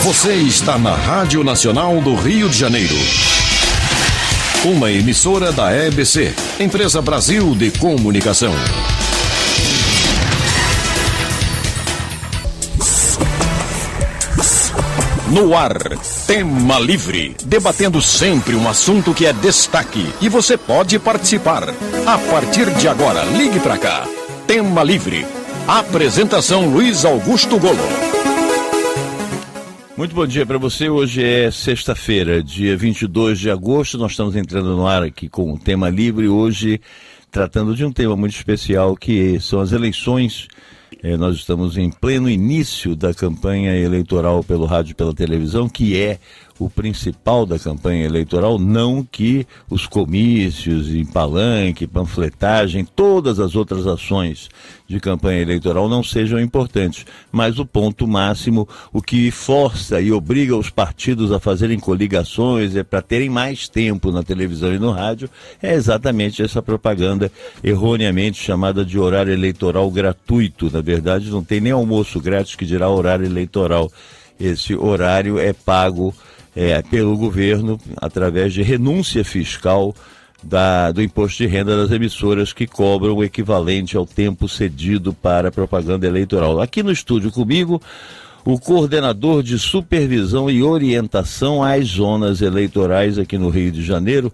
Você está na Rádio Nacional do Rio de Janeiro. Uma emissora da EBC, Empresa Brasil de Comunicação. No ar, Tema Livre, debatendo sempre um assunto que é destaque e você pode participar. A partir de agora, ligue para cá. Tema Livre. Apresentação Luiz Augusto Golo. Muito bom dia para você. Hoje é sexta-feira, dia 22 de agosto. Nós estamos entrando no ar aqui com o Tema Livre, hoje tratando de um tema muito especial, que são as eleições. Nós estamos em pleno início da campanha eleitoral pelo rádio e pela televisão, que é o principal da campanha eleitoral, não que os comícios em palanque, panfletagem, todas as outras ações de campanha eleitoral não sejam importantes, mas o ponto máximo, o que força e obriga os partidos a fazerem coligações, para terem mais tempo na televisão e no rádio, é exatamente essa propaganda erroneamente chamada de horário eleitoral gratuito. Na verdade, não tem nem almoço grátis, que dirá horário eleitoral. Esse horário é pago pelo governo através de renúncia fiscal do imposto de renda das emissoras, que cobram o equivalente ao tempo cedido para propaganda eleitoral. Aqui no estúdio comigo, o coordenador de supervisão e orientação às zonas eleitorais aqui no Rio de Janeiro,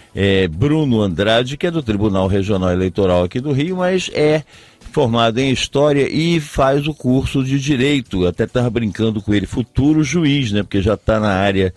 Bruno Andrade, que é do Tribunal Regional Eleitoral aqui do Rio, mas é formado em História e faz o curso de Direito. Até estava brincando com ele, futuro juiz, né? Porque já está na área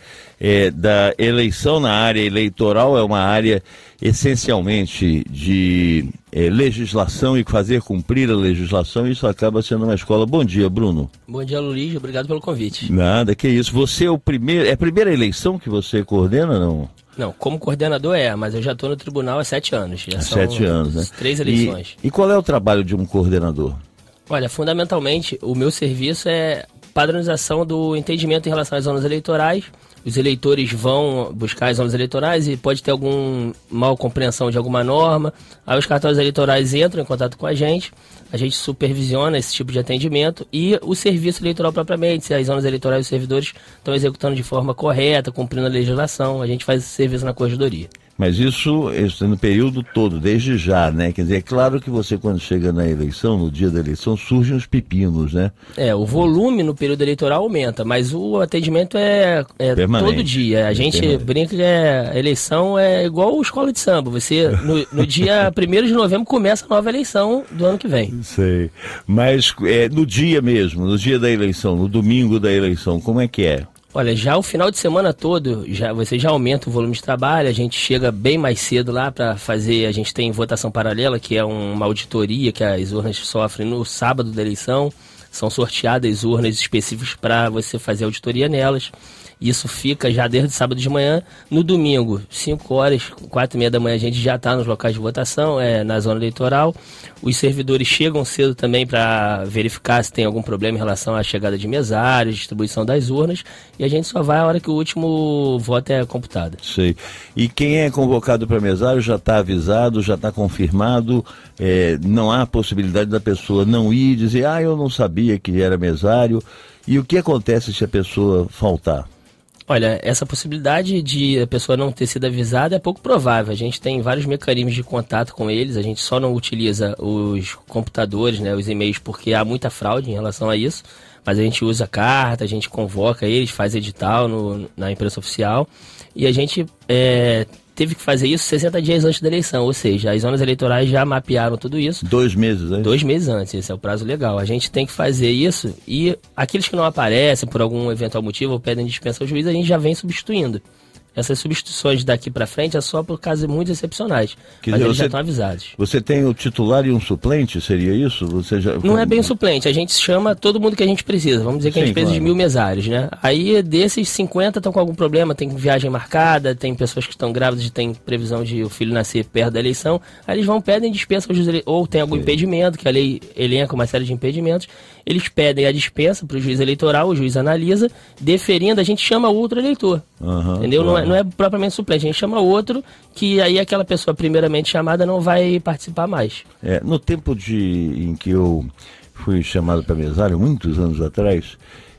da eleição, na área eleitoral. É uma área essencialmente de legislação e fazer cumprir a legislação. Isso acaba sendo uma escola. Bom dia, Bruno. Bom dia, Luiz. Obrigado pelo convite. Nada, que isso. Você é o primeiro... É a primeira eleição que você coordena, não? Não, como coordenador mas eu já estou no tribunal há 7 anos. Já há 7 anos, né? 3 eleições. E qual é o trabalho de um coordenador? Olha, fundamentalmente, o meu serviço é padronização do entendimento em relação às zonas eleitorais. Os eleitores vão buscar as zonas eleitorais e pode ter alguma mal compreensão de alguma norma. Aí os cartórios eleitorais entram em contato com a gente supervisiona esse tipo de atendimento e o serviço eleitoral propriamente, se as zonas eleitorais e os servidores estão executando de forma correta, cumprindo a legislação, a gente faz esse serviço na corregedoria. Mas isso no período todo, desde já, né? Quer dizer, é claro que você, quando chega na eleição, no dia da eleição, surgem os pepinos, né? O volume no período eleitoral aumenta, mas o atendimento é todo dia. A gente brinca que a eleição é igual escola de samba. Você, no dia 1º de novembro, começa a nova eleição do ano que vem. Sei. Mas no dia mesmo, no dia da eleição, no domingo da eleição, como é que é? Olha, já o final de semana todo, você já aumenta o volume de trabalho, a gente chega bem mais cedo lá para fazer, a gente tem votação paralela, que é uma auditoria que as urnas sofrem no sábado da eleição, são sorteadas urnas específicas para você fazer auditoria nelas. Isso fica já desde sábado de manhã. No domingo, 5 horas, 4h30 da manhã, a gente já está nos locais de votação, na zona eleitoral. Os servidores chegam cedo também para verificar se tem algum problema em relação à chegada de mesários, distribuição das urnas. E a gente só vai a hora que o último voto é computado. Sei. E quem é convocado para mesário já está avisado, já está confirmado? Não há possibilidade da pessoa não ir e dizer, eu não sabia que era mesário. E o que acontece se a pessoa faltar? Olha, essa possibilidade de a pessoa não ter sido avisada é pouco provável. A gente tem vários mecanismos de contato com eles, a gente só não utiliza os computadores, os e-mails, porque há muita fraude em relação a isso, mas a gente usa carta, a gente convoca eles, faz edital na imprensa oficial, e a gente teve que fazer isso 60 dias antes da eleição, ou seja, as zonas eleitorais já mapearam tudo isso. 2 meses, né? 2 meses antes, esse é o prazo legal. A gente tem que fazer isso e aqueles que não aparecem por algum eventual motivo ou pedem dispensa ao juiz, a gente já vem substituindo. Essas substituições daqui para frente é só por casos muito excepcionais, mas eles já estão avisados. Você tem o titular e um suplente, seria isso? Não é bem suplente, a gente chama todo mundo que a gente precisa. Vamos dizer que a gente precisa de 1.000 mesários, né? Aí desses 50 estão com algum problema, tem viagem marcada, tem pessoas que estão grávidas e tem previsão de o filho nascer perto da eleição, aí eles pedem dispensa ao juiz, ou tem algum impedimento, que a lei elenca uma série de impedimentos, eles pedem a dispensa para o juiz eleitoral, o juiz analisa, deferindo, a gente chama outro eleitor, entendeu? Não é propriamente suplente, a gente chama outro, que aí aquela pessoa primeiramente chamada não vai participar mais. No tempo em que eu fui chamado para mesário, muitos anos atrás,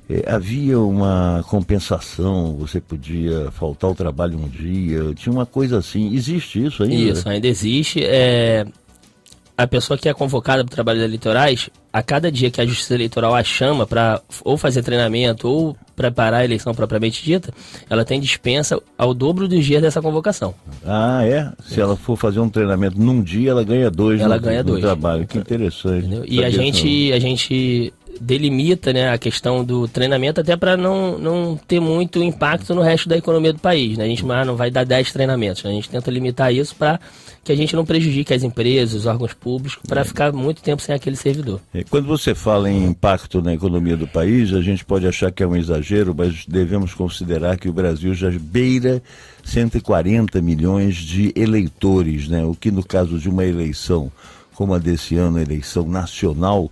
havia uma compensação, você podia faltar ao trabalho um dia, tinha uma coisa assim. Existe isso ainda? Isso, ainda existe. A pessoa que é convocada para o trabalho eleitorais, a cada dia que a Justiça Eleitoral a chama para ou fazer treinamento ou preparar a eleição propriamente dita, ela tem dispensa ao dobro dos dias dessa convocação. Ah, é? Se ela for fazer um treinamento num dia, ela ganha dois no trabalho. Que interessante. Entendeu? E a gente delimita, né, a questão do treinamento até para não ter muito impacto no resto da economia do país, né? A gente não vai dar 10 treinamentos, né? A gente tenta limitar isso para que a gente não prejudique as empresas, os órgãos públicos, para ficar muito tempo sem aquele servidor. Quando você fala em impacto na economia do país, a gente pode achar que é um exagero, mas devemos considerar que o Brasil já beira 140 milhões de eleitores, né? O que no caso de uma eleição como a desse ano, a eleição nacional,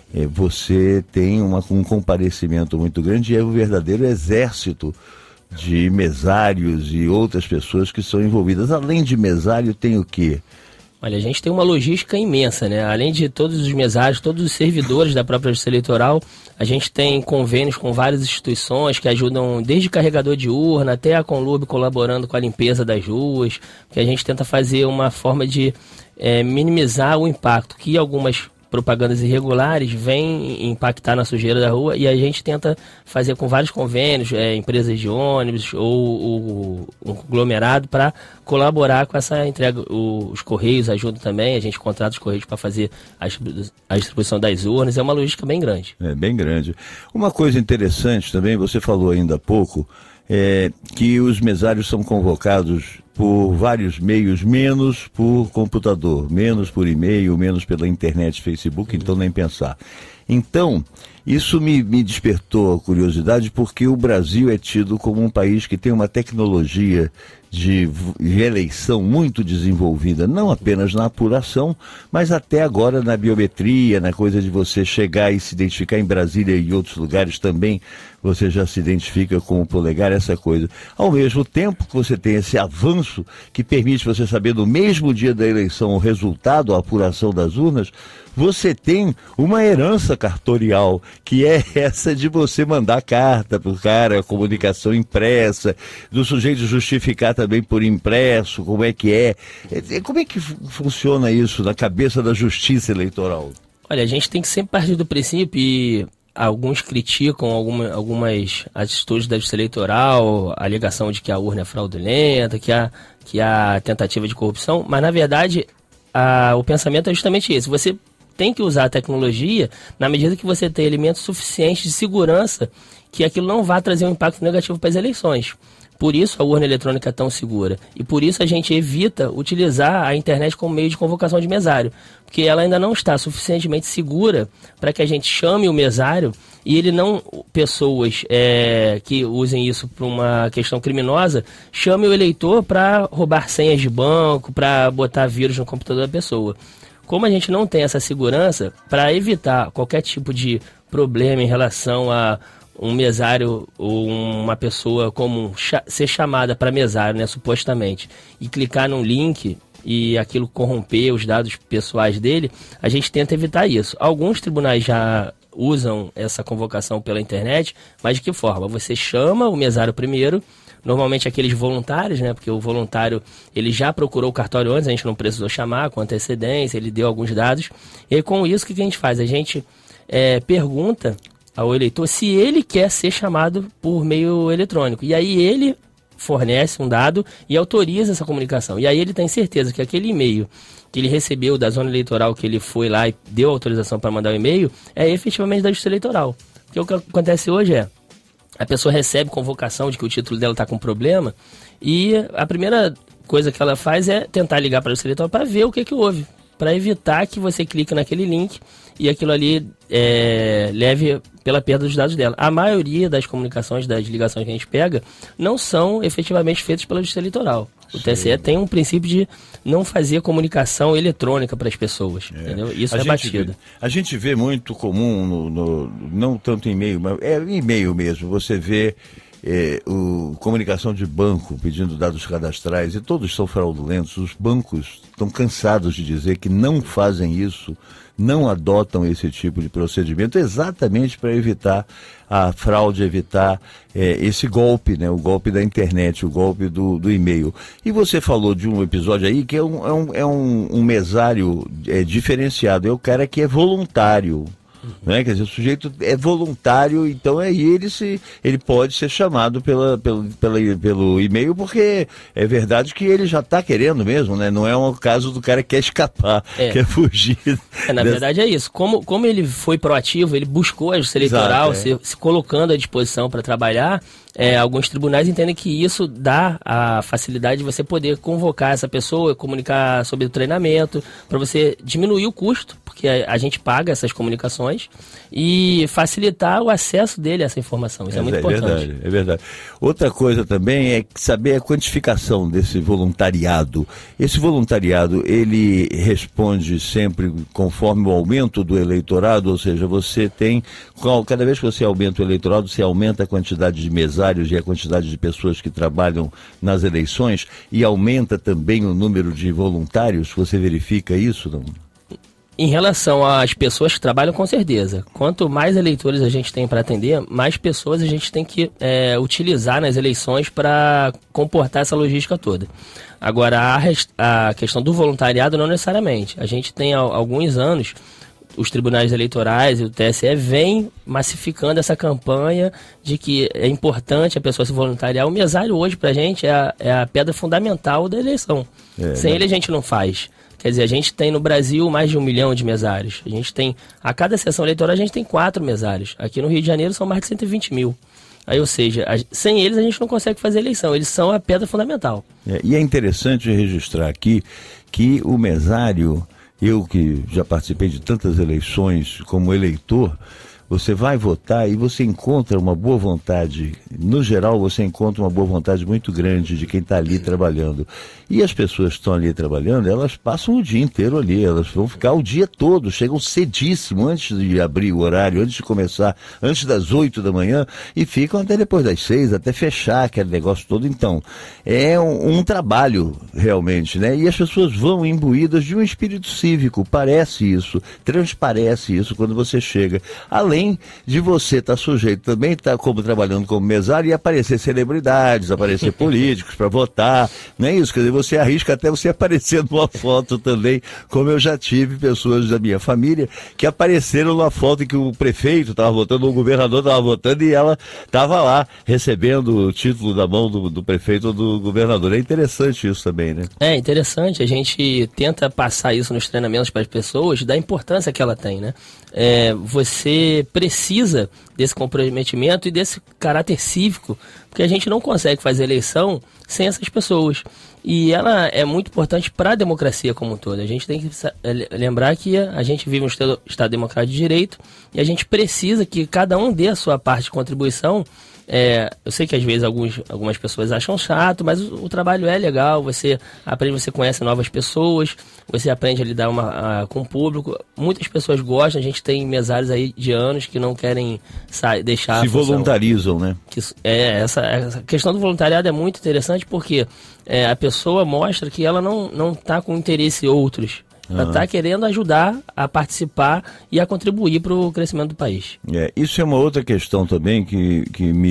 você tem um comparecimento muito grande e é um verdadeiro exército de mesários e outras pessoas que são envolvidas. Além de mesário, tem o quê? Olha, a gente tem uma logística imensa, né? Além de todos os mesários, todos os servidores da própria Justiça Eleitoral, a gente tem convênios com várias instituições que ajudam, desde carregador de urna até a Conlurb colaborando com a limpeza das ruas, que a gente tenta fazer uma forma de minimizar o impacto que algumas propagandas irregulares vêm impactar na sujeira da rua, e a gente tenta fazer com vários convênios, empresas de ônibus ou um conglomerado para colaborar com essa entrega. Os Correios ajudam também, a gente contrata os Correios para fazer a distribuição das urnas, é uma logística bem grande. É bem grande. Uma coisa interessante também, você falou ainda há pouco, que os mesários são convocados por vários meios, menos por computador, menos por e-mail, menos pela internet, Facebook, então nem pensar. Então, isso me despertou a curiosidade, porque o Brasil é tido como um país que tem uma tecnologia de eleição muito desenvolvida, não apenas na apuração, mas até agora na biometria, na coisa de você chegar e se identificar em Brasília e em outros lugares também, você já se identifica com o polegar, essa coisa. Ao mesmo tempo que você tem esse avanço que permite você saber no mesmo dia da eleição o resultado, a apuração das urnas, você tem uma herança cartorial, que é essa de você mandar carta para o cara, a comunicação impressa, do sujeito justificar também por impresso, como é que é. Como é que funciona isso na cabeça da Justiça Eleitoral? Olha, a gente tem que sempre partir do princípio, e alguns criticam algumas atitudes da Justiça Eleitoral, a alegação de que a urna é fraudulenta, que há tentativa de corrupção, mas na verdade o pensamento é justamente esse. Você tem que usar a tecnologia na medida que você tem elementos suficientes de segurança que aquilo não vá trazer um impacto negativo para as eleições. Por isso a urna eletrônica é tão segura. E por isso a gente evita utilizar a internet como meio de convocação de mesário. Porque ela ainda não está suficientemente segura para que a gente chame o mesário e ele não, pessoas que usem isso para uma questão criminosa, chame o eleitor para roubar senhas de banco, para botar vírus no computador da pessoa. Como a gente não tem essa segurança, para evitar qualquer tipo de problema em relação a um mesário ou uma pessoa comum ser chamada para mesário, né, supostamente, e clicar num link e aquilo corromper os dados pessoais dele, a gente tenta evitar isso. Alguns tribunais já usam essa convocação pela internet, mas de que forma? Você chama o mesário primeiro, normalmente aqueles voluntários, né? Porque o voluntário, ele já procurou o cartório antes, a gente não precisou chamar com antecedência, ele deu alguns dados. E com isso, o que a gente faz? A gente pergunta ao eleitor se ele quer ser chamado por meio eletrônico. E aí ele fornece um dado e autoriza essa comunicação. E aí ele tem certeza que aquele e-mail que ele recebeu da zona eleitoral, que ele foi lá e deu autorização para mandar o e-mail, é efetivamente da Justiça Eleitoral. Porque o que acontece hoje a pessoa recebe convocação de que o título dela está com problema e a primeira coisa que ela faz é tentar ligar para a Justiça Eleitoral para ver o que houve, para evitar que você clique naquele link e aquilo ali leve pela perda dos dados dela. A maioria das comunicações, das ligações que a gente pega, não são efetivamente feitas pela Justiça Eleitoral. O TSE tem um princípio de não fazer comunicação eletrônica para as pessoas, entendeu? Isso é batido. A gente vê muito comum, não tanto em e-mail, mas em e-mail mesmo, você vê comunicação de banco pedindo dados cadastrais, e todos são fraudulentos. Os bancos estão cansados de dizer que não fazem isso, não adotam esse tipo de procedimento, exatamente para evitar a fraude, evitar esse golpe, né? O golpe da internet, o golpe do e-mail. E você falou de um episódio aí que é um mesário diferenciado, é o cara que é voluntário. Né? Quer dizer, o sujeito é voluntário, então aí ele pode ser chamado pelo e-mail, porque é verdade que ele já está querendo mesmo, né? Não é um caso do cara que quer escapar, quer fugir. Na verdade é isso. Como ele foi proativo, ele buscou a justiça eleitoral, se colocando à disposição para trabalhar. Alguns tribunais entendem que isso dá a facilidade de você poder convocar essa pessoa, comunicar sobre o treinamento, para você diminuir o custo, porque a gente paga essas comunicações, e facilitar o acesso dele a essa informação. Isso é muito importante. É verdade. Outra coisa também é saber a quantificação desse voluntariado. Esse voluntariado, ele responde sempre conforme o aumento do eleitorado, ou seja, você tem, cada vez que você aumenta o eleitorado, você aumenta a quantidade de mesários e a quantidade de pessoas que trabalham nas eleições, e aumenta também o número de voluntários. Você verifica isso, não? Em relação às pessoas que trabalham, com certeza. Quanto mais eleitores a gente tem para atender, mais pessoas a gente tem que utilizar nas eleições para comportar essa logística toda. Agora, a questão do voluntariado não necessariamente. A gente tem há alguns anos, os tribunais eleitorais e o TSE vêm massificando essa campanha de que é importante a pessoa se voluntariar. O mesário hoje, para a gente, é a pedra fundamental da eleição. Sem ele a gente não faz. Quer dizer, a gente tem no Brasil mais de 1 milhão de mesários. A gente tem, a cada sessão eleitoral a gente tem 4 mesários. Aqui no Rio de Janeiro são mais de 120 mil. Aí, ou seja, sem eles a gente não consegue fazer eleição. Eles são a pedra fundamental. E é interessante registrar aqui que o mesário, eu que já participei de tantas eleições como eleitor, você vai votar e você encontra uma boa vontade. No geral, você encontra uma boa vontade muito grande de quem está ali trabalhando. E as pessoas que estão ali trabalhando, elas passam o dia inteiro ali, elas vão ficar o dia todo, chegam cedíssimo, antes de abrir o horário, antes de começar, antes das 8 da manhã, e ficam até depois das 6, até fechar aquele negócio todo. Então, é um trabalho, realmente, né? E as pessoas vão imbuídas de um espírito cívico, parece isso, transparece isso quando você chega. Além de você estar sujeito também, estar trabalhando como mesário, e aparecer celebridades, aparecer políticos para votar, não é isso? Quer dizer, você arrisca até você aparecer numa foto também, como eu já tive pessoas da minha família que apareceram numa foto em que o prefeito estava votando, o governador estava votando, e ela estava lá recebendo o título da mão do prefeito ou do governador. É interessante isso também, né? É interessante, a gente tenta passar isso nos treinamentos para as pessoas, da importância que ela tem, né? Você precisa desse comprometimento e desse caráter cívico, porque a gente não consegue fazer eleição sem essas pessoas. E ela é muito importante para a democracia como um todo. A gente tem que lembrar que a gente vive um Estado democrático de direito, e a gente precisa que cada um dê a sua parte de contribuição. Eu sei que às vezes algumas pessoas acham chato, mas o trabalho é legal, você aprende, você conhece novas pessoas, você aprende a lidar com o público. Muitas pessoas gostam, a gente tem mesários aí de anos que não querem deixar... Se voluntarizam, né? Essa questão do voluntariado é muito interessante, porque a pessoa mostra que ela não está com interesse em outros. Ela está querendo ajudar a participar e a contribuir para o crescimento do país. Isso é uma outra questão também que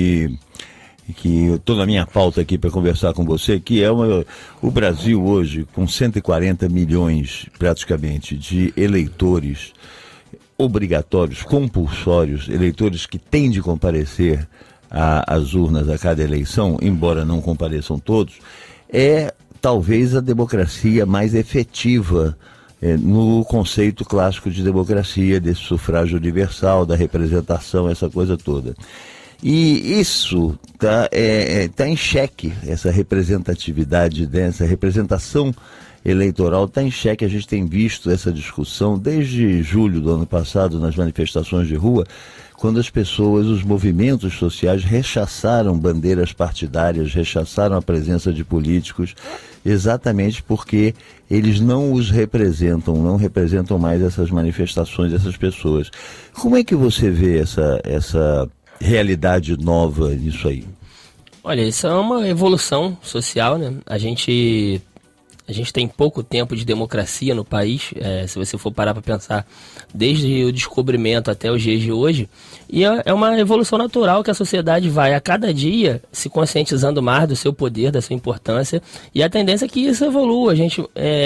eu estou na minha pauta aqui para conversar com você, que é o Brasil hoje, com 140 milhões praticamente de eleitores obrigatórios, compulsórios, eleitores que têm de comparecer às urnas a cada eleição, embora não compareçam todos, é talvez a democracia mais efetiva no conceito clássico de democracia, desse sufrágio universal, da representação, essa coisa toda. E isso tá em xeque, essa representatividade, essa representação eleitoral está em xeque. A gente tem visto essa discussão desde julho do ano passado, nas manifestações de rua, quando as pessoas, os movimentos sociais rechaçaram bandeiras partidárias, rechaçaram a presença de políticos, exatamente porque eles não os representam, não representam mais essas manifestações, essas pessoas. Como é que você vê essa realidade nova nisso aí? Olha, isso é uma evolução social, né? A gente tem pouco tempo de democracia no país, se você for parar para pensar, desde o descobrimento até os dias de hoje, e é uma evolução natural que a sociedade vai a cada dia se conscientizando mais do seu poder, da sua importância, e a tendência é que isso evolua, a gente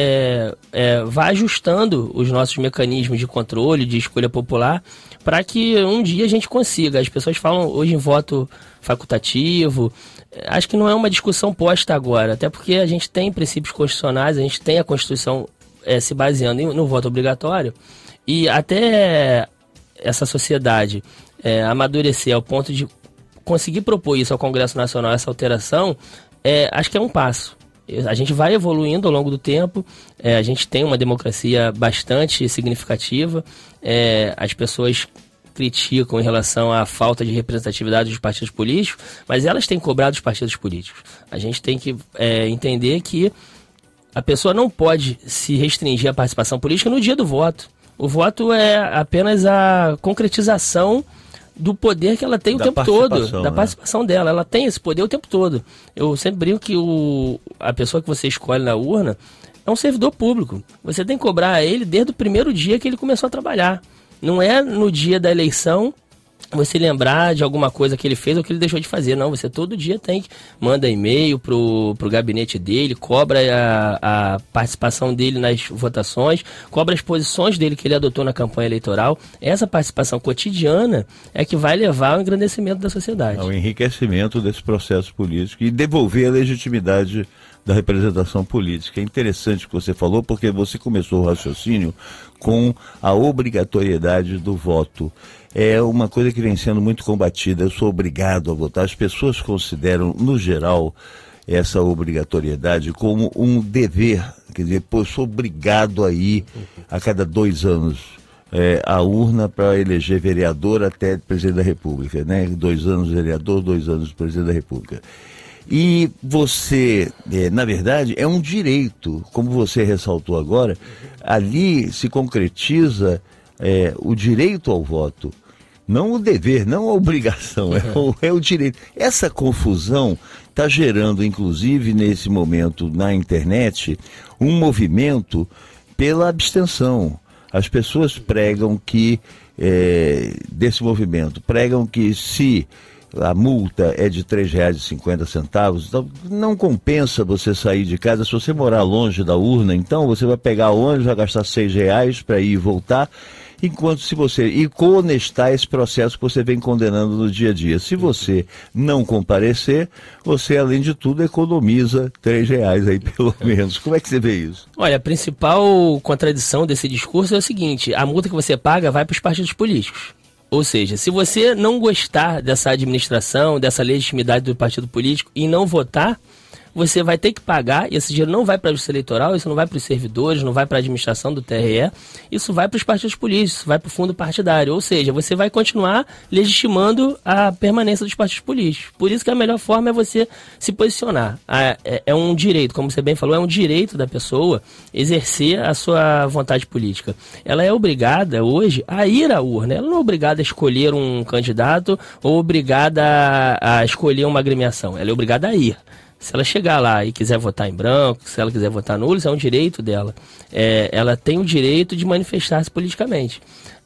vai ajustando os nossos mecanismos de controle, de escolha popular, para que um dia a gente consiga. As pessoas falam hoje em voto facultativo. Acho que não é uma discussão posta agora, até porque a gente tem princípios constitucionais, a gente tem a Constituição se baseando no voto obrigatório, e até essa sociedade amadurecer ao ponto de conseguir propor isso ao Congresso Nacional, essa alteração, acho que é um passo. A gente vai evoluindo ao longo do tempo, a gente tem uma democracia bastante significativa, as pessoas criticam em relação à falta de representatividade dos partidos políticos, mas elas têm cobrado os partidos políticos. A gente tem que entender que a pessoa não pode se restringir à participação política no dia do voto. O voto é apenas a concretização do poder que ela tem o tempo todo, da participação dela. Ela tem esse poder o tempo todo. Eu sempre brinco que a pessoa que você escolhe na urna é um servidor público. Você tem que cobrar a ele desde o primeiro dia que ele começou a trabalhar. Não é no dia da eleição você lembrar de alguma coisa que ele fez ou que ele deixou de fazer. Não, você todo dia manda e-mail pro gabinete dele, cobra a participação dele nas votações, cobra as posições dele que ele adotou na campanha eleitoral. Essa participação cotidiana é que vai levar ao engrandecimento da sociedade. Ao enriquecimento desse processo político e devolver a legitimidade da representação política. É interessante o que você falou, porque você começou o raciocínio com a obrigatoriedade do voto. É uma coisa que vem sendo muito combatida. Eu sou obrigado a votar. As pessoas consideram, no geral, essa obrigatoriedade como um dever. Quer dizer, eu sou obrigado a ir a cada 2 anos à urna para eleger vereador até presidente da República, né? 2 anos vereador, 2 anos presidente da República. E você, na verdade, é um direito, como você ressaltou agora, ali se concretiza o direito ao voto, não o dever, não a obrigação, é o direito. Essa confusão está gerando, inclusive, nesse momento, na internet, um movimento pela abstenção. As pessoas pregam que, desse movimento, pregam que se a multa é de R$ 3,50, então não compensa você sair de casa. Se você morar longe da urna, então você vai pegar ônibus, vai gastar R$ 6 para ir e voltar, enquanto se você ir conestar esse processo que você vem condenando no dia a dia. Se você não comparecer, você, além de tudo, economiza R$ 3 aí, pelo menos. Como é que você vê isso? Olha, a principal contradição desse discurso é o seguinte: a multa que você paga vai para os partidos políticos. Ou seja, se você não gostar dessa administração, dessa legitimidade do partido político e não votar, você vai ter que pagar, e esse dinheiro não vai para a justiça eleitoral, isso não vai para os servidores, não vai para a administração do TRE, isso vai para os partidos políticos, isso vai para o fundo partidário. Ou seja, você vai continuar legitimando a permanência dos partidos políticos. Por isso que a melhor forma é você se posicionar. É um direito, como você bem falou, é um direito da pessoa exercer a sua vontade política. Ela é obrigada hoje a ir à urna, ela não é obrigada a escolher um candidato ou obrigada a escolher uma agremiação, ela é obrigada a ir. Se ela chegar lá e quiser votar em branco, se ela quiser votar nulo, isso é um direito dela. Ela tem o direito de manifestar-se politicamente.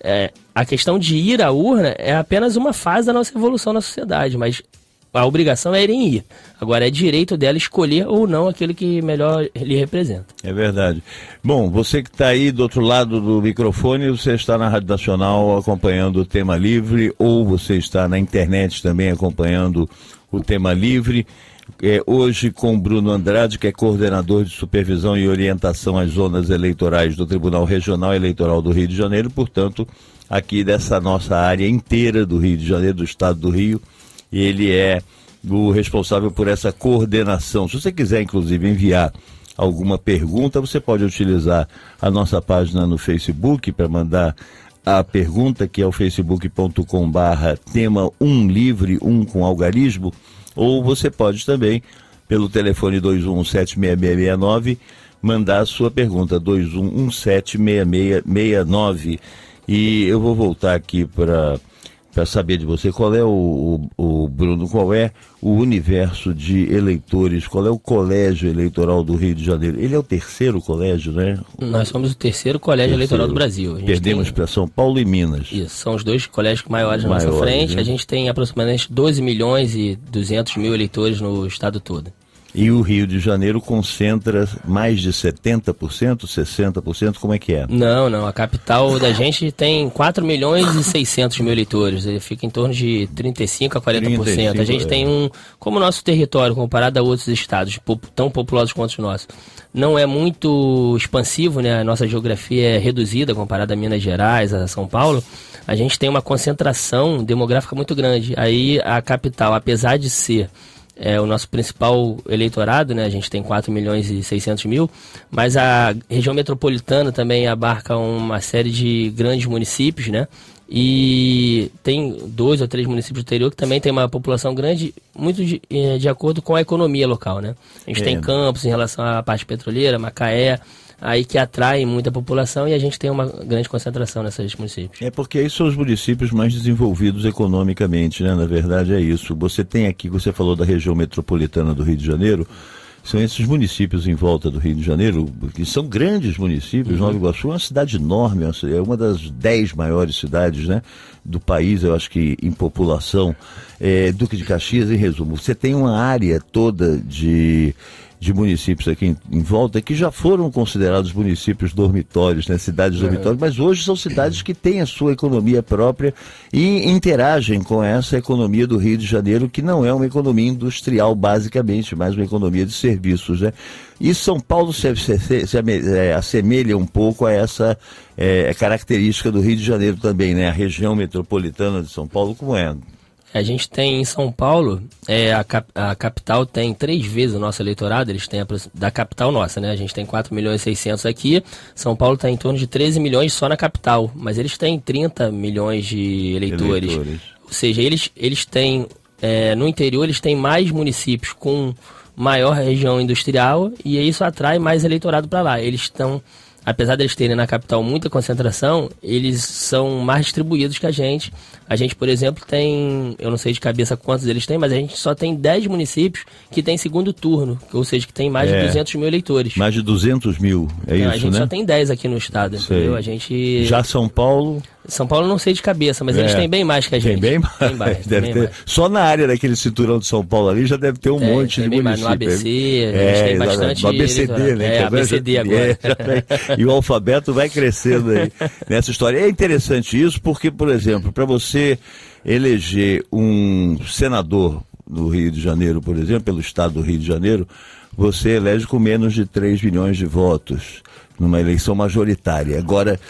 A questão de ir à urna é apenas uma fase da nossa evolução na sociedade, mas a obrigação é ir. Agora, é direito dela escolher ou não aquele que melhor lhe representa. É verdade. Bom, você que está aí do outro lado do microfone, você está na Rádio Nacional acompanhando o Tema Livre, ou você está na internet também acompanhando o Tema Livre. Hoje com Bruno Andrade, que é coordenador de supervisão e orientação às zonas eleitorais do Tribunal Regional Eleitoral do Rio de Janeiro, portanto, aqui dessa nossa área inteira do Rio de Janeiro, do estado do Rio, ele é o responsável por essa coordenação. Se você quiser, inclusive, enviar alguma pergunta, você pode utilizar a nossa página no Facebook para mandar a pergunta, que é o facebook.com/tema 1livre, 1 com algarismo, ou você pode também, pelo telefone 21176669, mandar a sua pergunta, 21176669. E eu vou voltar aqui para para saber de você, qual é Bruno, qual é o universo de eleitores, qual é o colégio eleitoral do Rio de Janeiro? Ele é o terceiro colégio, né? Nós somos o terceiro colégio eleitoral do Brasil. Perdemos para São Paulo e Minas. Isso, são os dois colégios maiores na nossa frente. Né? A gente tem aproximadamente 12 milhões e 200 mil eleitores no estado todo. E o Rio de Janeiro concentra mais de 70%, 60%, como é que é? Não, a capital da gente tem 4 milhões e 600 mil eleitores, ele fica em torno de 35% a 40%. A gente tem como o nosso território, comparado a outros estados tão populosos quanto os nossos, não é muito expansivo, né? A nossa geografia é reduzida comparada a Minas Gerais, a São Paulo, a gente tem uma concentração demográfica muito grande. Aí a capital, apesar de ser o nosso principal eleitorado, né? A gente tem 4 milhões e 600 mil, mas a região metropolitana também abarca uma série de grandes municípios, né? E tem 2 ou 3 municípios do interior que também tem uma população grande, muito de acordo com a economia local, né? A gente tem campos em relação à parte petroleira, Macaé, aí que atraem muita população e a gente tem uma grande concentração nesses municípios. É porque aí são os municípios mais desenvolvidos economicamente, né? Na verdade é isso. Você tem aqui, você falou da região metropolitana do Rio de Janeiro, são esses municípios em volta do Rio de Janeiro, que são grandes municípios. Nova Iguaçu é uma cidade enorme, é uma das 10 maiores cidades, né, do país, eu acho que em população. Duque de Caxias, em resumo, você tem uma área toda de municípios aqui em volta que já foram considerados municípios dormitórios, né, cidades dormitórios, mas hoje são cidades que têm a sua economia própria e interagem com essa economia do Rio de Janeiro, que não é uma economia industrial basicamente, mas uma economia de serviços, né? E São Paulo se assemelha um pouco a essa característica do Rio de Janeiro também, né? A região metropolitana de São Paulo, como é? A gente tem em São Paulo, a capital tem 3 vezes o nosso eleitorado, eles têm da capital nossa, né? A gente tem 4 milhões e 600 aqui, São Paulo está em torno de 13 milhões só na capital, mas eles têm 30 milhões de eleitores. Ou seja, eles têm, no interior, eles têm mais municípios com maior região industrial e isso atrai mais eleitorado para lá. Eles estão, apesar de eles terem na capital muita concentração, eles são mais distribuídos que a gente. A gente, por exemplo, tem, eu não sei de cabeça quantos eles têm, mas a gente só tem 10 municípios que tem segundo turno, ou seja, que tem mais de 200 mil eleitores. Mais de 200 mil, isso, né? A gente só tem 10 aqui no estado, entendeu? A gente... Já São Paulo... São Paulo não sei de cabeça, mas eles têm bem mais que a gente. Tem bem mais. Tem mais. Só na área daquele cinturão de São Paulo ali já deve ter um monte de municípios. No ABC, a gente tem bastante. No ABCD, né? ABCD agora. E o alfabeto vai crescendo aí nessa história. É interessante isso porque, por exemplo, para você eleger um senador no Rio de Janeiro, por exemplo, pelo estado do Rio de Janeiro, você elege com menos de 3 milhões de votos numa eleição majoritária. Agora,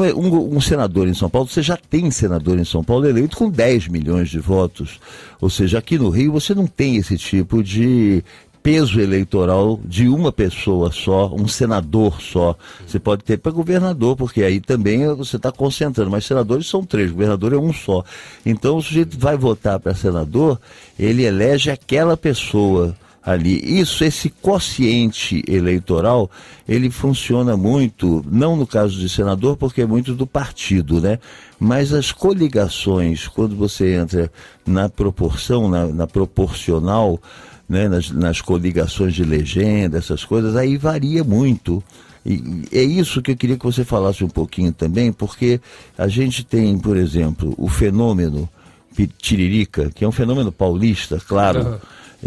um senador em São Paulo, você já tem senador em São Paulo eleito com 10 milhões de votos. Ou seja, aqui no Rio você não tem esse tipo de peso eleitoral de uma pessoa só, um senador só. Você pode ter para governador, porque aí também você está concentrando, mas senadores são 3, governador é um só. Então o sujeito vai votar para senador, ele elege aquela pessoa ali. Esse quociente eleitoral, ele funciona muito, não no caso de senador, porque é muito do partido, né? Mas as coligações, quando você entra na proporção, na proporcional, né? Nas coligações de legenda, essas coisas, aí varia muito. E é isso que eu queria que você falasse um pouquinho também, porque a gente tem, por exemplo, o fenômeno Tiririca, que é um fenômeno paulista, claro.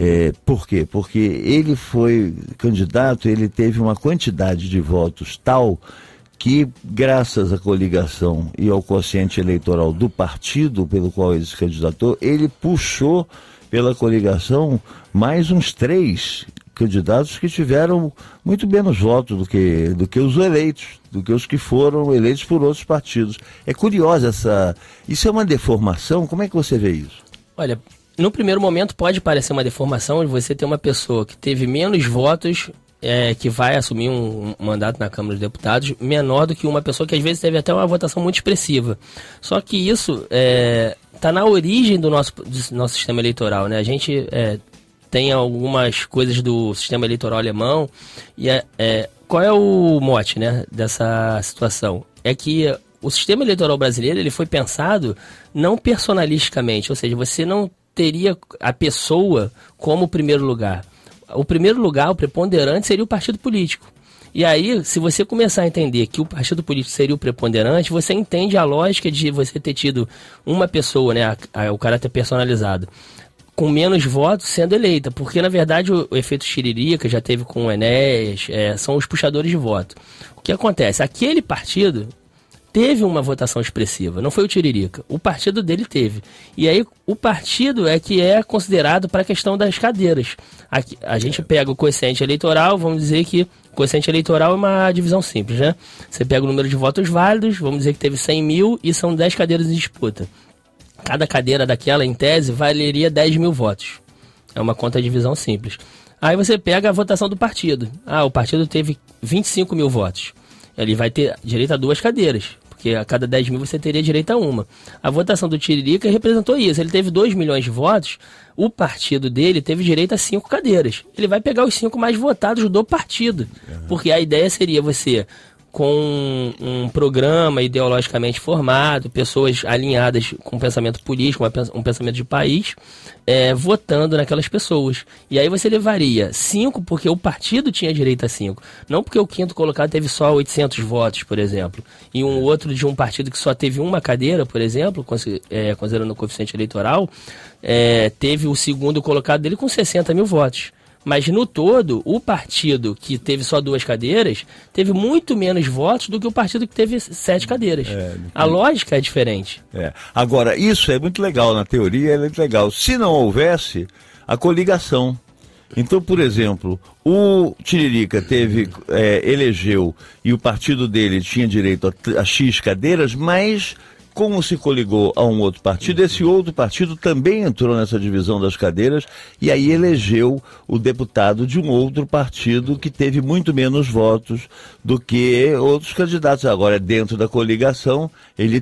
Por quê? Porque ele foi candidato, ele teve uma quantidade de votos tal que, graças à coligação e ao quociente eleitoral do partido pelo qual ele se candidatou, ele puxou pela coligação mais uns 3 candidatos que tiveram muito menos votos do que os eleitos, do que os que foram eleitos por outros partidos. É curiosa isso é uma deformação? Como é que você vê isso? Olha, no primeiro momento pode parecer uma deformação de você ter uma pessoa que teve menos votos, que vai assumir um mandato na Câmara dos Deputados, menor do que uma pessoa que às vezes teve até uma votação muito expressiva. Só que isso está na origem do nosso sistema eleitoral, né? A gente tem algumas coisas do sistema eleitoral alemão e qual é o mote, né, dessa situação? É que o sistema eleitoral brasileiro ele foi pensado não personalisticamente, ou seja, você não teria a pessoa como primeiro lugar. O primeiro lugar, o preponderante, seria o partido político. E aí, se você começar a entender que o partido político seria o preponderante, você entende a lógica de você ter tido uma pessoa, né, o caráter personalizado, com menos votos sendo eleita. Porque, na verdade, o efeito Tiririca já teve com o Enéas, são os puxadores de voto. O que acontece? Aquele partido teve uma votação expressiva, não foi o Tiririca, o partido dele teve. E aí o partido é que é considerado para a questão das cadeiras. Aqui, a gente pega o quociente eleitoral, vamos dizer que o quociente eleitoral é uma divisão simples, né? Você pega o número de votos válidos, vamos dizer que teve 100 mil e são 10 cadeiras em disputa. Cada cadeira daquela, em tese, valeria 10 mil votos. É uma conta de divisão simples. Aí você pega a votação do partido. O partido teve 25 mil votos. Ele vai ter direito a 2 cadeiras, porque a cada 10 mil você teria direito a uma. A votação do Tiririca representou isso. Ele teve 2 milhões de votos, o partido dele teve direito a 5 cadeiras. Ele vai pegar os 5 mais votados do partido, porque a ideia seria você, com um programa ideologicamente formado, pessoas alinhadas com um pensamento político, um pensamento de país, votando naquelas pessoas. E aí você levaria 5 porque o partido tinha direito a 5. Não porque o quinto colocado teve só 800 votos, por exemplo. E um outro de um partido que só teve uma cadeira, por exemplo, considerando o coeficiente eleitoral, teve o segundo colocado dele com 60 mil votos. Mas no todo, o partido que teve só 2 cadeiras teve muito menos votos do que o partido que teve 7 cadeiras. A lógica é diferente. Agora, isso é muito legal, na teoria é muito legal. Se não houvesse a coligação. Então, por exemplo, o Tiririca elegeu e o partido dele tinha direito a X cadeiras, mas como se coligou a um outro partido, esse outro partido também entrou nessa divisão das cadeiras e aí elegeu o deputado de um outro partido que teve muito menos votos do que outros candidatos. Agora, dentro da coligação, ele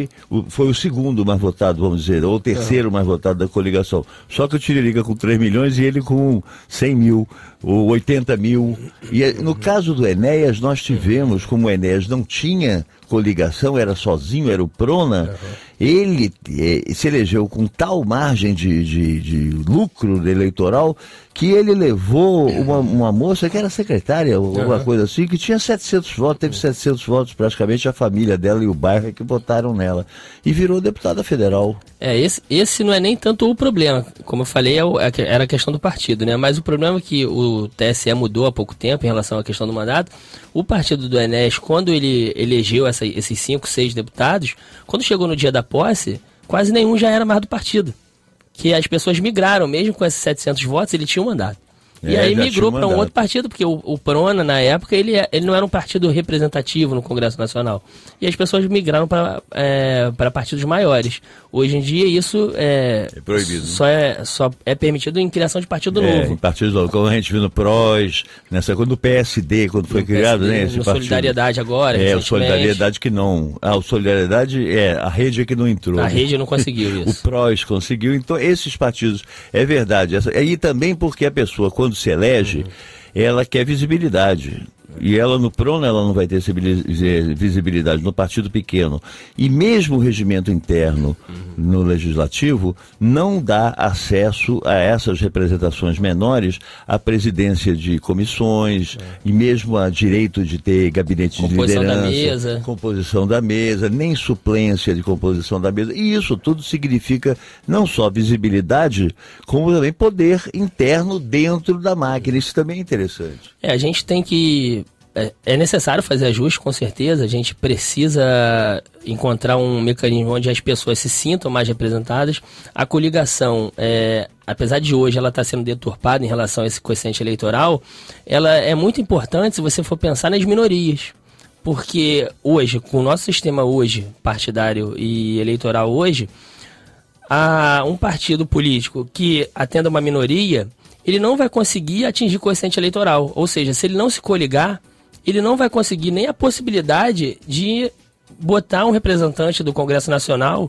foi o segundo mais votado, vamos dizer, ou o terceiro mais votado da coligação. Só que o Tiririca com 3 milhões e ele com 100 mil, ou 80 mil. E no caso do Enéas, nós tivemos, como o Enéas não tinha coligação, era sozinho, era o Prona, ele se elegeu com tal margem de lucro eleitoral que ele levou uma moça que era secretária, alguma coisa assim, que tinha 700 votos, teve 700 votos, praticamente a família dela e o bairro que votaram nela, e virou deputada federal. Esse não é nem tanto o problema, como eu falei, era a questão do partido, né? Mas o problema é que o TSE mudou há pouco tempo em relação à questão do mandato. O partido do Enéas, quando ele elegeu esses 5, 6 deputados, quando chegou no dia da posse, quase nenhum já era mais do partido. Que as pessoas migraram, mesmo com esses 700 votos, ele tinha um mandato. E aí migrou para um outro partido, porque o Prona, na época, ele não era um partido representativo no Congresso Nacional. E as pessoas migraram para partidos maiores. Hoje em dia, isso é proibido. Só é permitido em criação de partido novo. Em partidos novos, como a gente viu no PROS, nessa coisa do PSD, quando foi criado, PSD, né? Esse no partido. Solidariedade agora. O Solidariedade que não. O Solidariedade a rede é que não entrou. A rede não conseguiu isso. O PROS conseguiu. Então, esses partidos, é verdade. E também porque a pessoa, quando se elege, ela quer visibilidade. E ela no Prona, ela não vai ter visibilidade no partido pequeno. E mesmo o regimento interno no Legislativo não dá acesso a essas representações menores à presidência de comissões e mesmo a direito de ter gabinete de liderança, composição da mesa, nem suplência de composição da mesa. E isso tudo significa não só visibilidade, como também poder interno dentro da máquina. Isso também é interessante. A gente tem que... É necessário fazer ajuste, com certeza. A gente precisa encontrar um mecanismo onde as pessoas se sintam mais representadas. A coligação, apesar de hoje ela estar sendo deturpada em relação a esse quociente eleitoral, ela é muito importante se você for pensar nas minorias. Porque hoje, com o nosso sistema hoje, partidário e eleitoral hoje, um partido político que atenda uma minoria, ele não vai conseguir atingir quociente eleitoral. Ou seja, se ele não se coligar, ele não vai conseguir nem a possibilidade de botar um representante do Congresso Nacional,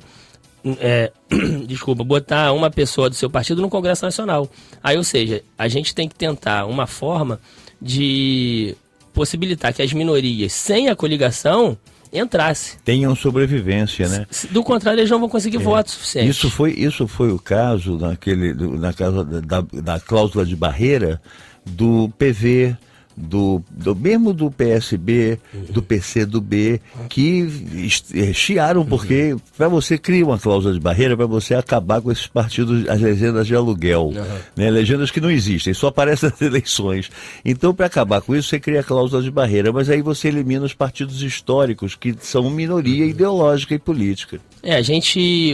botar uma pessoa do seu partido no Congresso Nacional. Aí, ou seja, a gente tem que tentar uma forma de possibilitar que as minorias, sem a coligação, entrasse. Tenham sobrevivência, né? Do contrário, eles não vão conseguir votos suficientes. Isso foi o caso na da cláusula de barreira do PV, mesmo do PSB, do PCdoB, que chiaram, porque para você criar uma cláusula de barreira, para você acabar com esses partidos, as legendas de aluguel, né? Legendas que não existem, só aparecem nas eleições. Então, para acabar com isso, você cria a cláusula de barreira, mas aí você elimina os partidos históricos, que são minoria ideológica e política. A gente,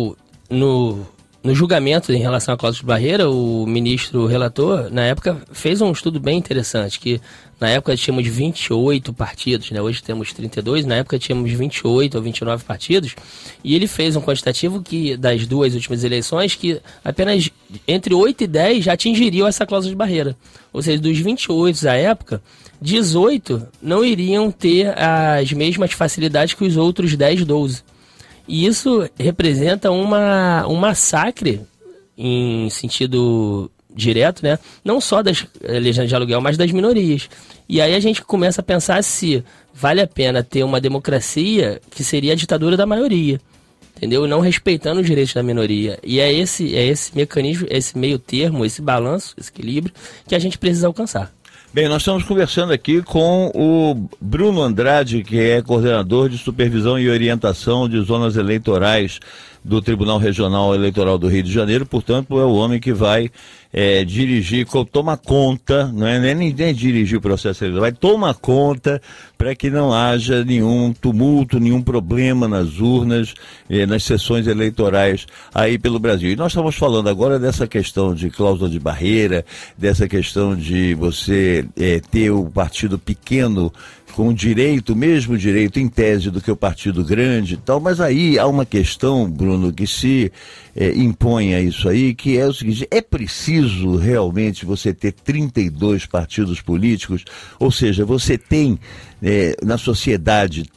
no julgamento em relação à cláusula de barreira, o ministro relator, na época, fez um estudo bem interessante, que na época tínhamos 28 partidos, né? Hoje temos 32, na época tínhamos 28 ou 29 partidos, e ele fez um quantitativo que, das duas últimas eleições, que apenas entre 8 e 10 já atingiriam essa cláusula de barreira. Ou seja, dos 28 da época, 18 não iriam ter as mesmas facilidades que os outros 10, 12. E isso representa um massacre em sentido direto, né? Não só das legendas de aluguel, mas das minorias. E aí a gente começa a pensar se vale a pena ter uma democracia que seria a ditadura da maioria, entendeu? Não respeitando os direitos da minoria. E é esse mecanismo, esse meio termo, esse balanço, esse equilíbrio que a gente precisa alcançar. Bem, nós estamos conversando aqui com o Bruno Andrade, que é coordenador de supervisão e orientação de zonas eleitorais do Tribunal Regional Eleitoral do Rio de Janeiro, portanto é o homem que vai dirigir, toma conta, não é nem dirigir o processo eleitoral, vai tomar conta para que não haja nenhum tumulto, nenhum problema nas urnas, nas sessões eleitorais aí pelo Brasil. E nós estamos falando agora dessa questão de cláusula de barreira, dessa questão de você ter o partido pequeno com o mesmo direito em tese do que o partido grande e tal, mas aí há uma questão, Bruno, que se impõe a isso aí, que é o seguinte: é preciso realmente você ter 32 partidos políticos? Ou seja, você tem na sociedade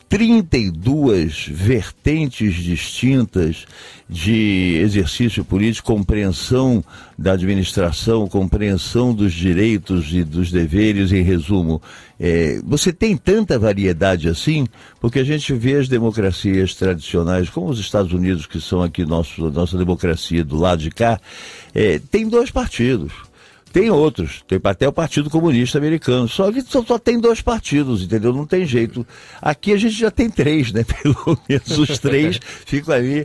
32 vertentes distintas de exercício político, compreensão da administração, compreensão dos direitos e dos deveres, em resumo. Você tem tanta variedade assim? Porque a gente vê as democracias tradicionais, como os Estados Unidos, que são aqui nossa democracia do lado de cá, tem 2 partidos. Tem outros, tem até o Partido Comunista Americano, só que só tem 2 partidos, entendeu? Não tem jeito. Aqui a gente já tem 3, né? Pelo menos os 3 ficam ali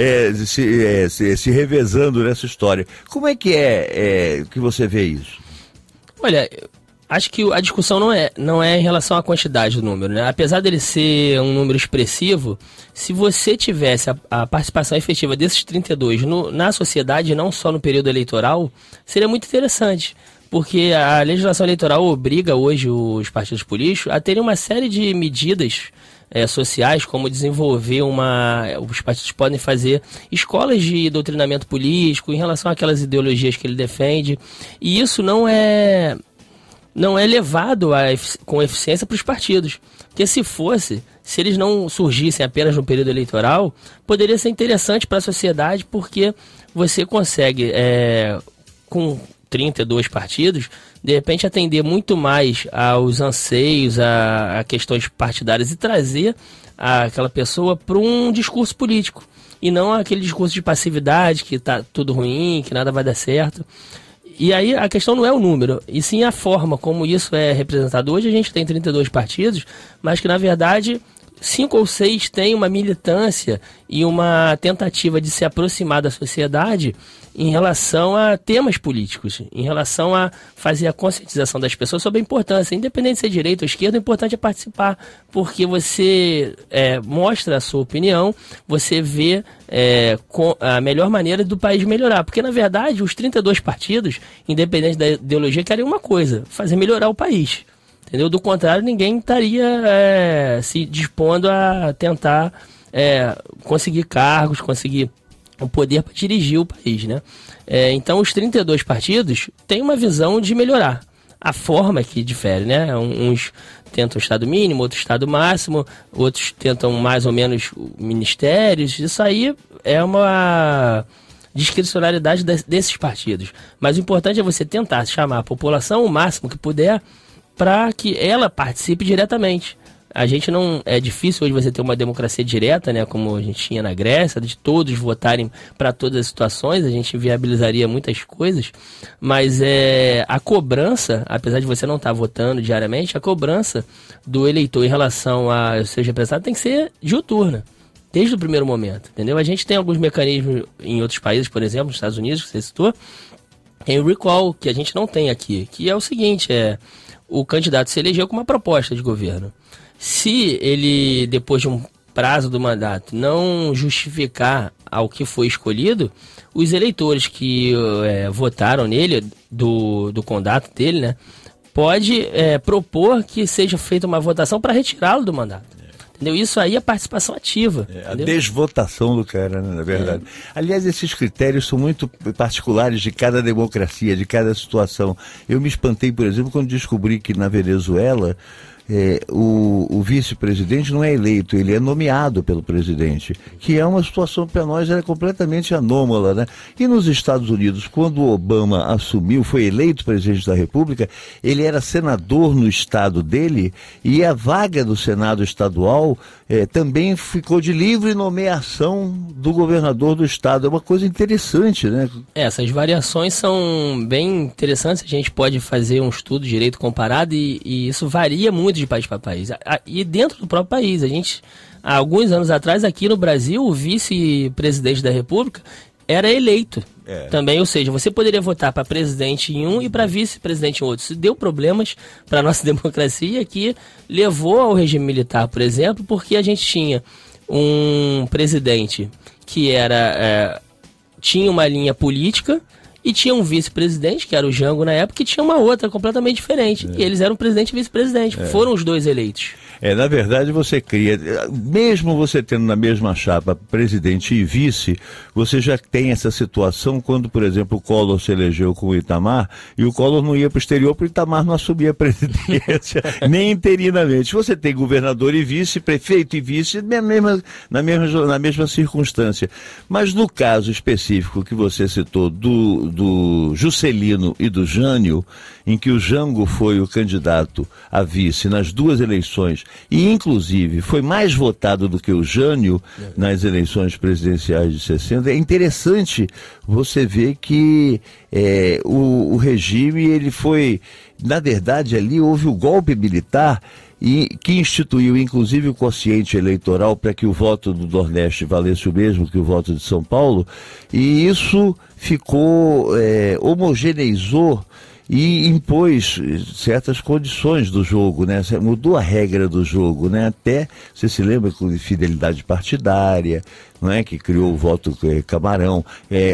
se revezando nessa história. Como é que você vê isso? Olha, acho que a discussão não é em relação à quantidade do número, né? Apesar dele ser um número expressivo, se você tivesse a participação efetiva desses 32 na sociedade, não só no período eleitoral, seria muito interessante. Porque a legislação eleitoral obriga hoje os partidos políticos a terem uma série de medidas sociais, como desenvolver os partidos podem fazer escolas de doutrinamento político em relação àquelas ideologias que ele defende, e isso não é levado com eficiência para os partidos. Porque se eles não surgissem apenas no período eleitoral, poderia ser interessante para a sociedade, porque você consegue, com 32 partidos, de repente atender muito mais aos anseios, a questões partidárias e trazer aquela pessoa para um discurso político. E não aquele discurso de passividade, que está tudo ruim, que nada vai dar certo. E aí a questão não é o número, e sim a forma como isso é representado. Hoje a gente tem 32 partidos, mas que na verdade 5 ou 6 têm uma militância e uma tentativa de se aproximar da sociedade em relação a temas políticos, em relação a fazer a conscientização das pessoas sobre a importância, independente de ser direita ou esquerda, o importante é participar, porque você mostra a sua opinião, você vê a melhor maneira do país melhorar, porque na verdade os 32 partidos, independente da ideologia, querem uma coisa: fazer melhorar o país. Entendeu? Do contrário, ninguém estaria se dispondo a tentar conseguir cargos, conseguir o poder para dirigir o país, né? Então, os 32 partidos têm uma visão de melhorar. A forma que difere, né? Uns tentam o Estado mínimo, outros Estado máximo, outros tentam mais ou menos ministérios. Isso aí é uma discricionariedade desses partidos. Mas o importante é você tentar chamar a população o máximo que puder para que ela participe diretamente. a gente não... É difícil hoje você ter uma democracia direta, né, como a gente tinha na Grécia, de todos votarem para todas as situações, a gente viabilizaria muitas coisas, mas a cobrança, apesar de você não estar votando diariamente, a cobrança do eleitor em relação a seus representados tem que ser diuturna, desde o primeiro momento, entendeu? A gente tem alguns mecanismos em outros países, por exemplo, nos Estados Unidos, que você citou, tem o recall, que a gente não tem aqui, que é o seguinte, o candidato se elegeu com uma proposta de governo. Se ele, depois de um prazo do mandato, não justificar ao que foi escolhido, os eleitores que votaram nele, do mandato dele, né, pode propor que seja feita uma votação para retirá-lo do mandato. Entendeu? Isso aí é participação ativa. A desvotação do cara, né, na verdade. Aliás, esses critérios são muito particulares de cada democracia, de cada situação. Eu me espantei, por exemplo, quando descobri que na Venezuela o vice-presidente não é eleito, ele é nomeado pelo presidente, que é uma situação para nós completamente anômala, né? E nos Estados Unidos, quando o Obama assumiu, foi eleito presidente da República, ele era senador no estado dele e a vaga do Senado estadual também ficou de livre nomeação do governador do estado. É uma coisa interessante, né? Essas variações são bem interessantes, a gente pode fazer um estudo de direito comparado e isso varia muito de país para país. E dentro do próprio país, há alguns anos atrás, aqui no Brasil, o vice-presidente da República era eleito também, ou seja, você poderia votar para presidente em um e para vice-presidente em outro. Isso deu problemas para a nossa democracia, que levou ao regime militar, por exemplo, porque a gente tinha um presidente que tinha uma linha política e tinha um vice-presidente, que era o Jango na época, que tinha uma outra completamente diferente. E eles eram presidente e vice-presidente. Foram os dois eleitos. Na verdade, você cria, mesmo você tendo na mesma chapa presidente e vice, você já tem essa situação quando, por exemplo, o Collor se elegeu com o Itamar e o Collor não ia para o exterior porque o Itamar não assumia a presidência, nem interinamente. Você tem governador e vice, prefeito e vice, na mesma circunstância. Mas no caso específico que você citou do Juscelino e do Jânio, em que o Jango foi o candidato a vice nas duas eleições, e inclusive foi mais votado do que o Jânio nas eleições presidenciais de 60, é interessante você ver que o regime, ele foi, na verdade ali houve o golpe militar e que instituiu inclusive o quociente eleitoral para que o voto do Nordeste valesse o mesmo que o voto de São Paulo, e isso ficou, homogeneizou e impôs certas condições do jogo, né? Mudou a regra do jogo, né? Até, você se lembra, com fidelidade partidária, não é? Que criou o voto camarão,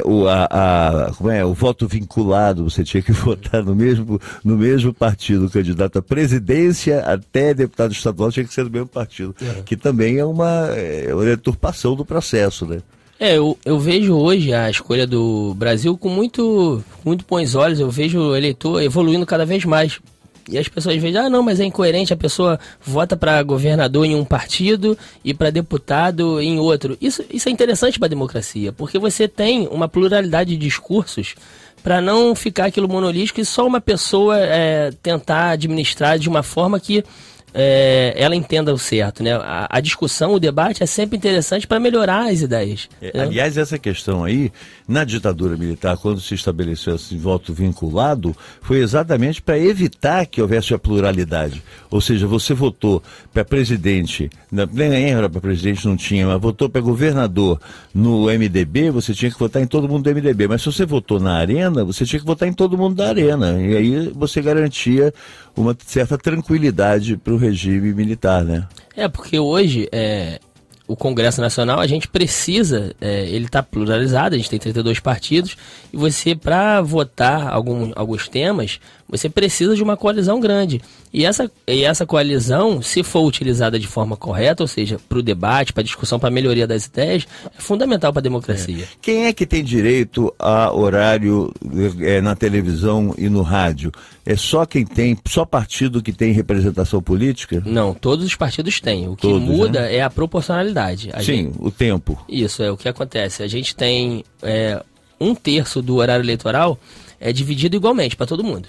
o voto vinculado, você tinha que votar no mesmo partido, o candidato à presidência até deputado estadual tinha que ser do mesmo partido, que também é uma deturpação do processo, né? Eu vejo hoje a escolha do Brasil com muito bons olhos. Eu vejo o eleitor evoluindo cada vez mais. E as pessoas veem, não, mas é incoerente, a pessoa vota para governador em um partido e para deputado em outro. Isso é interessante para a democracia, porque você tem uma pluralidade de discursos para não ficar aquilo monolítico e só uma pessoa tentar administrar de uma forma que ela entenda o certo, né? A discussão, o debate é sempre interessante para melhorar as ideias. Aliás, essa questão aí, na ditadura militar, quando se estabeleceu esse voto vinculado, foi exatamente para evitar que houvesse a pluralidade. Ou seja, você votou para presidente, nem era para presidente, não tinha, mas votou para governador no MDB, você tinha que votar em todo mundo do MDB. Mas se você votou na Arena, você tinha que votar em todo mundo da Arena. E aí você garantia uma certa tranquilidade para o regime militar, né? Porque hoje o Congresso Nacional, a gente precisa, ele está pluralizado, a gente tem 32 partidos, e você, para votar alguns temas, você precisa de uma coalizão grande. E essa coalizão, se for utilizada de forma correta, ou seja, para o debate, para a discussão, para a melhoria das ideias, é fundamental para a democracia. Quem é que tem direito a horário na televisão e no rádio? É só só partido que tem representação política? Não, todos os partidos têm. O que muda, né, é a proporcionalidade. O tempo. Isso, é o que acontece. A gente tem 1/3 do horário eleitoral dividido igualmente para todo mundo.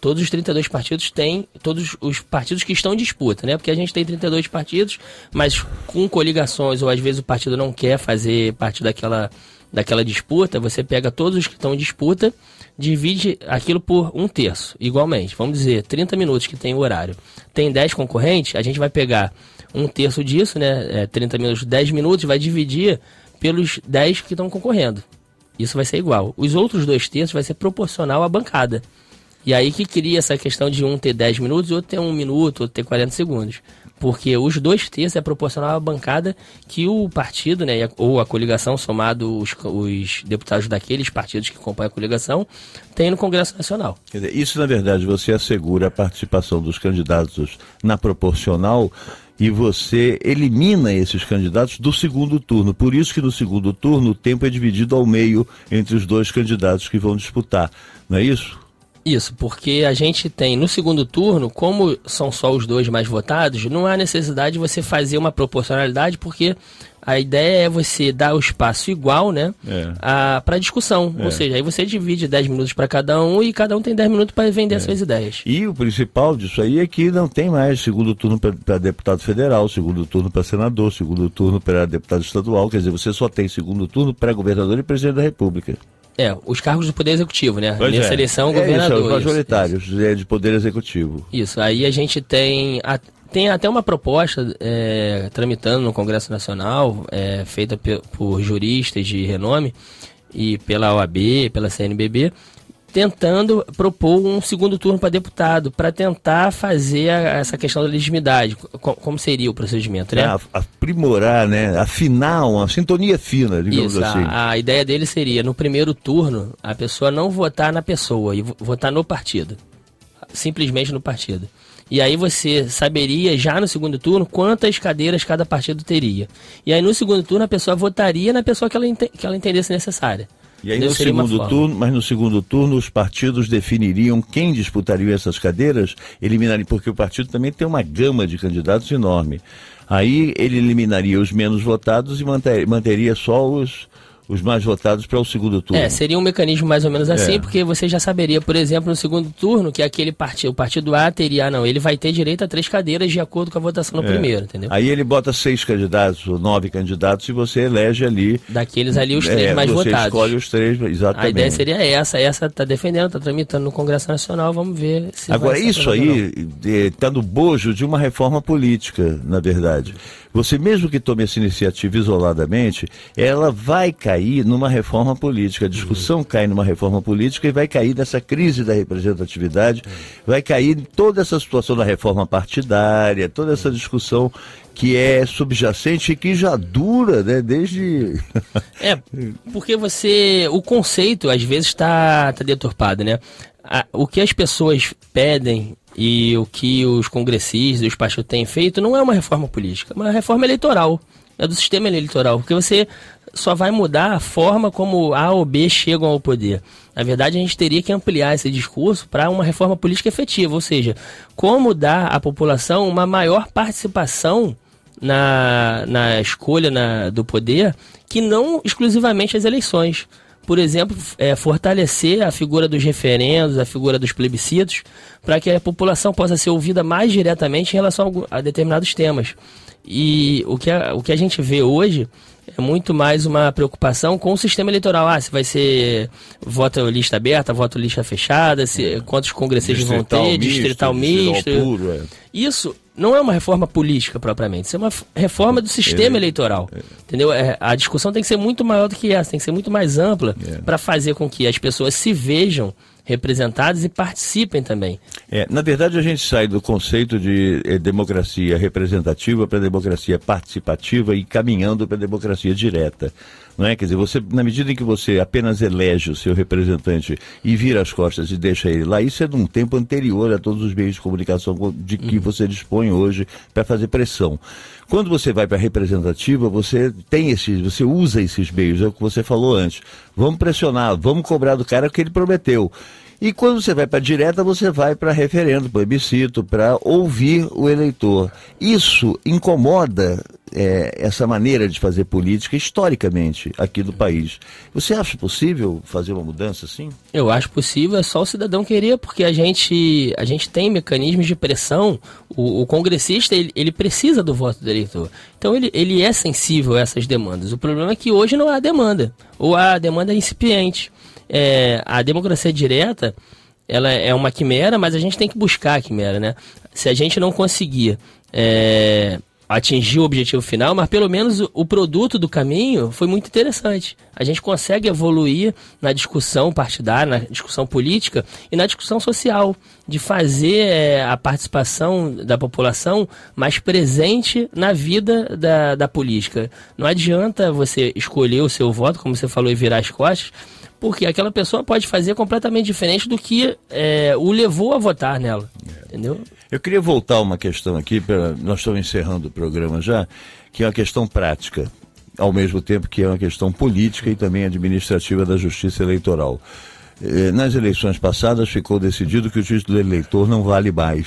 todos os 32 partidos têm, todos os partidos que estão em disputa, né? Porque a gente tem 32 partidos, mas com coligações, ou às vezes o partido não quer fazer parte daquela disputa, você pega todos os que estão em disputa, divide aquilo por 1/3, igualmente. Vamos dizer, 30 minutos que tem o horário. Tem 10 concorrentes, a gente vai pegar 1/3 disso, né? 30 minutos, 10 minutos, vai dividir pelos 10 que estão concorrendo. Isso vai ser igual. Os outros 2/3 vai ser proporcional à bancada. E aí que cria essa questão de um ter 10 minutos, outro ter 1 minuto, outro ter 40 segundos. Porque os 2/3 é proporcional à bancada que o partido, né, ou a coligação, somado os deputados daqueles partidos que compõem a coligação, tem no Congresso Nacional. Quer dizer, isso, na verdade, você assegura a participação dos candidatos na proporcional e você elimina esses candidatos do segundo turno. Por isso que no segundo turno o tempo é dividido ao meio entre os dois candidatos que vão disputar. Não é isso? Isso, porque a gente tem no segundo turno, como são só os dois mais votados, não há necessidade de você fazer uma proporcionalidade, porque a ideia é você dar o espaço igual, né, para discussão. Ou seja, aí você divide 10 minutos para cada um e cada um tem 10 minutos para vender as suas ideias. E o principal disso aí é que não tem mais segundo turno para deputado federal, segundo turno para senador, segundo turno para deputado estadual. Quer dizer, você só tem segundo turno para governador e presidente da República. Os cargos do Poder Executivo, né? Nessa eleição, governador. Isso, os majoritários de Poder Executivo. Isso, aí a gente tem até uma proposta tramitando no Congresso Nacional, feita por juristas de renome e pela OAB, pela CNBB, tentando propor um segundo turno para deputado, para tentar fazer essa questão da legitimidade. Como seria o procedimento, né? Aprimorar, né? Afinar uma sintonia fina, digamos assim. A ideia dele seria, no primeiro turno, a pessoa não votar na pessoa, e votar no partido. Simplesmente no partido. E aí você saberia, já no segundo turno, quantas cadeiras cada partido teria. E aí no segundo turno a pessoa votaria na pessoa que ela entendesse necessária. E aí no segundo turno os partidos definiriam quem disputaria essas cadeiras, eliminariam, porque o partido também tem uma gama de candidatos enorme. Aí ele eliminaria os menos votados e manteria só os mais votados para o segundo turno. Seria um mecanismo mais ou menos assim, porque você já saberia, por exemplo, no segundo turno, que aquele partido, o partido A teria, ele vai ter direito a 3 cadeiras de acordo com a votação no primeiro, entendeu? Aí ele bota 6 candidatos ou 9 candidatos e você elege ali... Daqueles ali os 3 mais votados. Você escolhe os 3, exatamente. A ideia seria essa está defendendo, está tramitando no Congresso Nacional, vamos ver se agora isso aí está no bojo de uma reforma política, na verdade. Você mesmo que tome essa iniciativa isoladamente, ela vai cair numa reforma política. A discussão cai numa reforma política e vai cair nessa crise da representatividade, vai cair toda essa situação da reforma partidária, toda essa discussão que é subjacente e que já dura, né, desde... porque o conceito às vezes está deturpado, né? O que as pessoas pedem e o que os congressistas e os partidos têm feito não é uma reforma política, é uma reforma eleitoral, é do sistema eleitoral, porque você só vai mudar a forma como A ou B chegam ao poder. Na verdade, a gente teria que ampliar esse discurso para uma reforma política efetiva, ou seja, como dar à população uma maior participação na escolha do poder, que não exclusivamente as eleições. Por exemplo, fortalecer a figura dos referendos, a figura dos plebiscitos, para que a população possa ser ouvida mais diretamente em relação a determinados temas. E o que a gente vê hoje é muito mais uma preocupação com o sistema eleitoral. Se vai ser voto lista aberta, voto lista fechada, quantos congressistas vão ter, distrital misto. Isso não é uma reforma política propriamente, isso é uma reforma do sistema eleitoral. Entendeu? A discussão tem que ser muito maior do que essa, tem que ser muito mais ampla para fazer com que as pessoas se vejam representadas e participem também. Na verdade, a gente sai do conceito de democracia representativa para democracia participativa e caminhando para democracia direta. Não é? Quer dizer, você, na medida em que você apenas elege o seu representante e vira as costas e deixa ele lá, isso é de um tempo anterior a todos os meios de comunicação de que você dispõe hoje para fazer pressão. Quando você vai para a representativa, você usa esses meios, é o que você falou antes. Vamos pressionar, vamos cobrar do cara o que ele prometeu. E quando você vai para a direta, você vai para referendo, plebiscito, para ouvir o eleitor. Isso incomoda essa maneira de fazer política historicamente aqui do país. Você acha possível fazer uma mudança assim? Eu acho possível, é só o cidadão querer, porque a gente tem mecanismos de pressão. O congressista, ele precisa do voto do eleitor. Então ele é sensível a essas demandas. O problema é que hoje não há demanda, ou a demanda é incipiente. A democracia direta, ela é uma quimera, mas a gente tem que buscar a quimera, né? Se a gente não conseguir atingir o objetivo final, mas pelo menos o produto do caminho foi muito interessante. A gente consegue evoluir na discussão partidária, na discussão política e na discussão social, de fazer a participação da população mais presente na vida da política. Não adianta você escolher o seu voto, como você falou, e virar as costas, porque aquela pessoa pode fazer completamente diferente do que o levou a votar nela, entendeu? Eu queria voltar a uma questão aqui, nós estamos encerrando o programa já, que é uma questão prática, ao mesmo tempo que é uma questão política e também administrativa da Justiça Eleitoral. Nas eleições passadas ficou decidido que o título do eleitor não vale mais.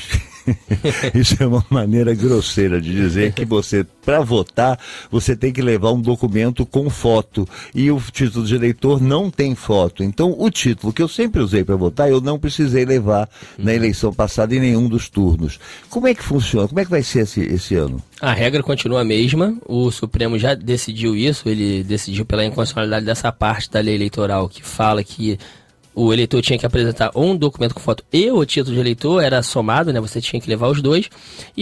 Isso é uma maneira grosseira de dizer que você, para votar, você tem que levar um documento com foto. E o título de eleitor não tem foto. Então, o título que eu sempre usei para votar, eu não precisei levar na eleição passada em nenhum dos turnos. Como é que funciona? Como é que vai ser esse ano? A regra continua a mesma. O Supremo já decidiu isso. Ele decidiu pela inconstitucionalidade dessa parte da lei eleitoral que fala que o eleitor tinha que apresentar um documento com foto e o título de eleitor, era somado, né? Você tinha que levar os dois. E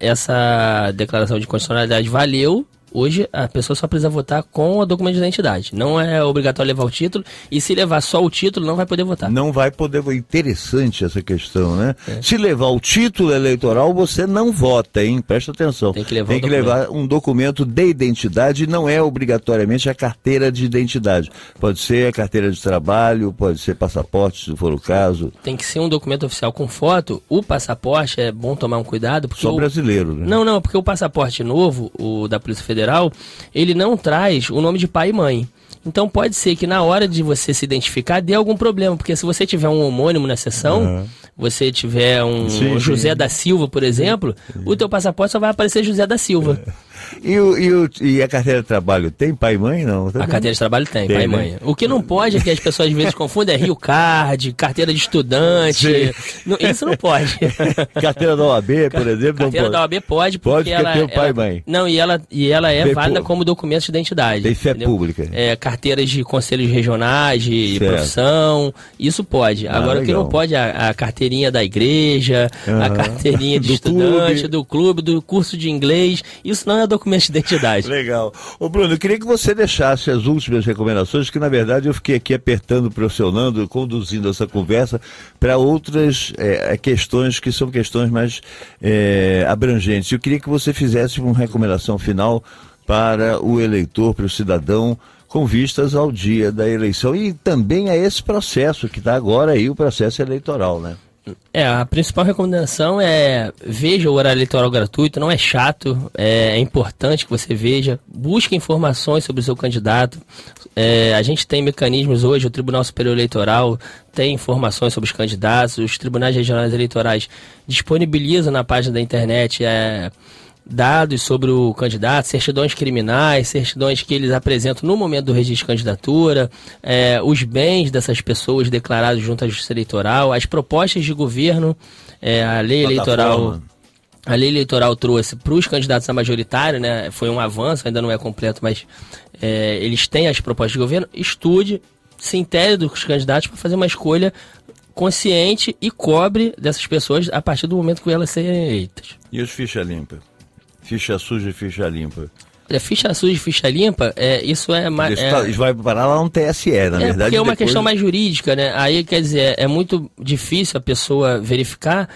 essa declaração de constitucionalidade valeu. Hoje a pessoa só precisa votar com o documento de identidade. Não é obrigatório levar o título. E se levar só o título, não vai poder votar. Não vai poder. Interessante essa questão, né? Se levar o título eleitoral, você não vota, hein? Presta atenção. Tem que levar um documento de identidade. Não é obrigatoriamente a carteira de identidade. Pode ser a carteira de trabalho, pode ser passaporte, se for o caso. Tem que ser um documento oficial com foto. O passaporte, é bom tomar um cuidado. Porque só brasileiro, né? Não, porque o passaporte novo, o da Polícia Federal, ele não traz o nome de pai e mãe. Então pode ser que na hora de você se identificar dê algum problema, porque se você tiver um homônimo na sessão, você tiver um José da Silva, por exemplo, o teu passaporte só vai aparecer José da Silva. E a carteira de trabalho tem pai e mãe, não? A carteira de trabalho tem pai e mãe. O que não pode é que as pessoas às vezes confundem Rio Card, carteira de estudante. Isso não pode. Carteira da OAB, por exemplo, carteira da OAB pode, porque ela tem o pai e mãe. Não, e ela é válida como documento de identidade. Tem fé pública. Carteiras de conselhos regionais, de profissão, isso pode. Agora, o que não pode é a carteirinha da igreja, a carteirinha de estudante, do clube, do curso de inglês. Isso não é documento de identidade. Legal. Ô Bruno, eu queria que você deixasse as últimas recomendações, que na verdade eu fiquei aqui apertando, pressionando, conduzindo essa conversa para outras questões que são questões mais abrangentes. Eu queria que você fizesse uma recomendação final para o eleitor, para o cidadão, com vistas ao dia da eleição e também a esse processo que está agora aí, o processo eleitoral, né? A principal recomendação é veja o horário eleitoral gratuito, não é chato, é importante que você veja, busque informações sobre o seu candidato. A gente tem mecanismos hoje, o Tribunal Superior Eleitoral tem informações sobre os candidatos, os tribunais regionais eleitorais disponibilizam na página da internet dados sobre o candidato, certidões criminais, certidões que eles apresentam no momento do registro de candidatura, os bens dessas pessoas declarados junto à Justiça Eleitoral, as propostas de governo, a lei eleitoral. A lei eleitoral trouxe para os candidatos a majoritário, né? Foi um avanço, ainda não é completo, mas eles têm as propostas de governo. Estude, se intere dos candidatos para fazer uma escolha consciente e cobre dessas pessoas a partir do momento que elas serem eleitas. E os ficha limpa? Ficha suja e ficha limpa. Ficha suja e ficha limpa, isso é mais... Isso vai parar lá no TSE, na verdade. Porque é uma questão mais jurídica, né? Aí, quer dizer, é muito difícil a pessoa verificar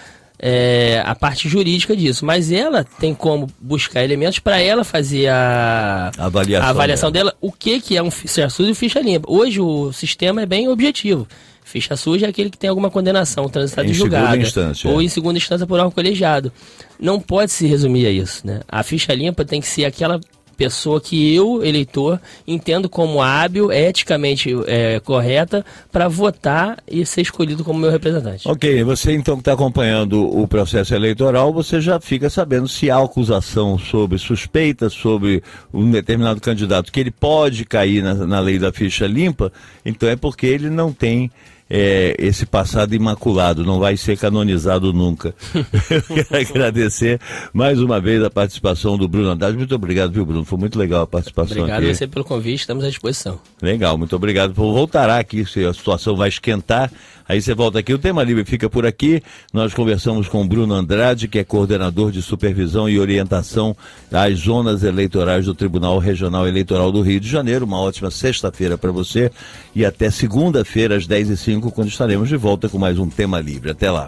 a parte jurídica disso. Mas ela tem como buscar elementos para ela fazer a avaliação dela. O que é um ficha suja e ficha limpa? Hoje o sistema é bem objetivo. Ficha suja é aquele que tem alguma condenação transitada em julgada, ou em segunda instância por órgão colegiado. Não pode se resumir a isso, né? A ficha limpa tem que ser aquela pessoa que eu, eleitor, entendo como hábil, eticamente correta, para votar e ser escolhido como meu representante. Ok, você então que está acompanhando o processo eleitoral, você já fica sabendo se há acusação sobre suspeita, sobre um determinado candidato, que ele pode cair na lei da ficha limpa, então é porque ele não tem esse passado imaculado, não vai ser canonizado nunca. Eu quero agradecer mais uma vez a participação do Bruno Andrade. Muito obrigado, viu, Bruno? Foi muito legal a participação aqui. Obrigado a você pelo convite, estamos à disposição. Legal, muito obrigado. Voltará aqui, se a situação vai esquentar, aí você volta aqui. O Tema Livre fica por aqui. Nós conversamos com o Bruno Andrade, que é coordenador de supervisão e orientação às zonas eleitorais do Tribunal Regional Eleitoral do Rio de Janeiro. Uma ótima sexta-feira para você e até segunda-feira às 10h05, quando estaremos de volta com mais um Tema Livre. Até lá.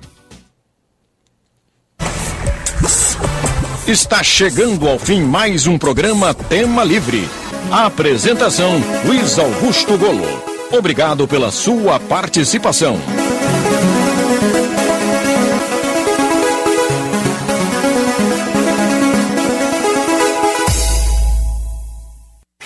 Está chegando ao fim mais um programa Tema Livre. A apresentação, Luiz Augusto Golo. Obrigado pela sua participação.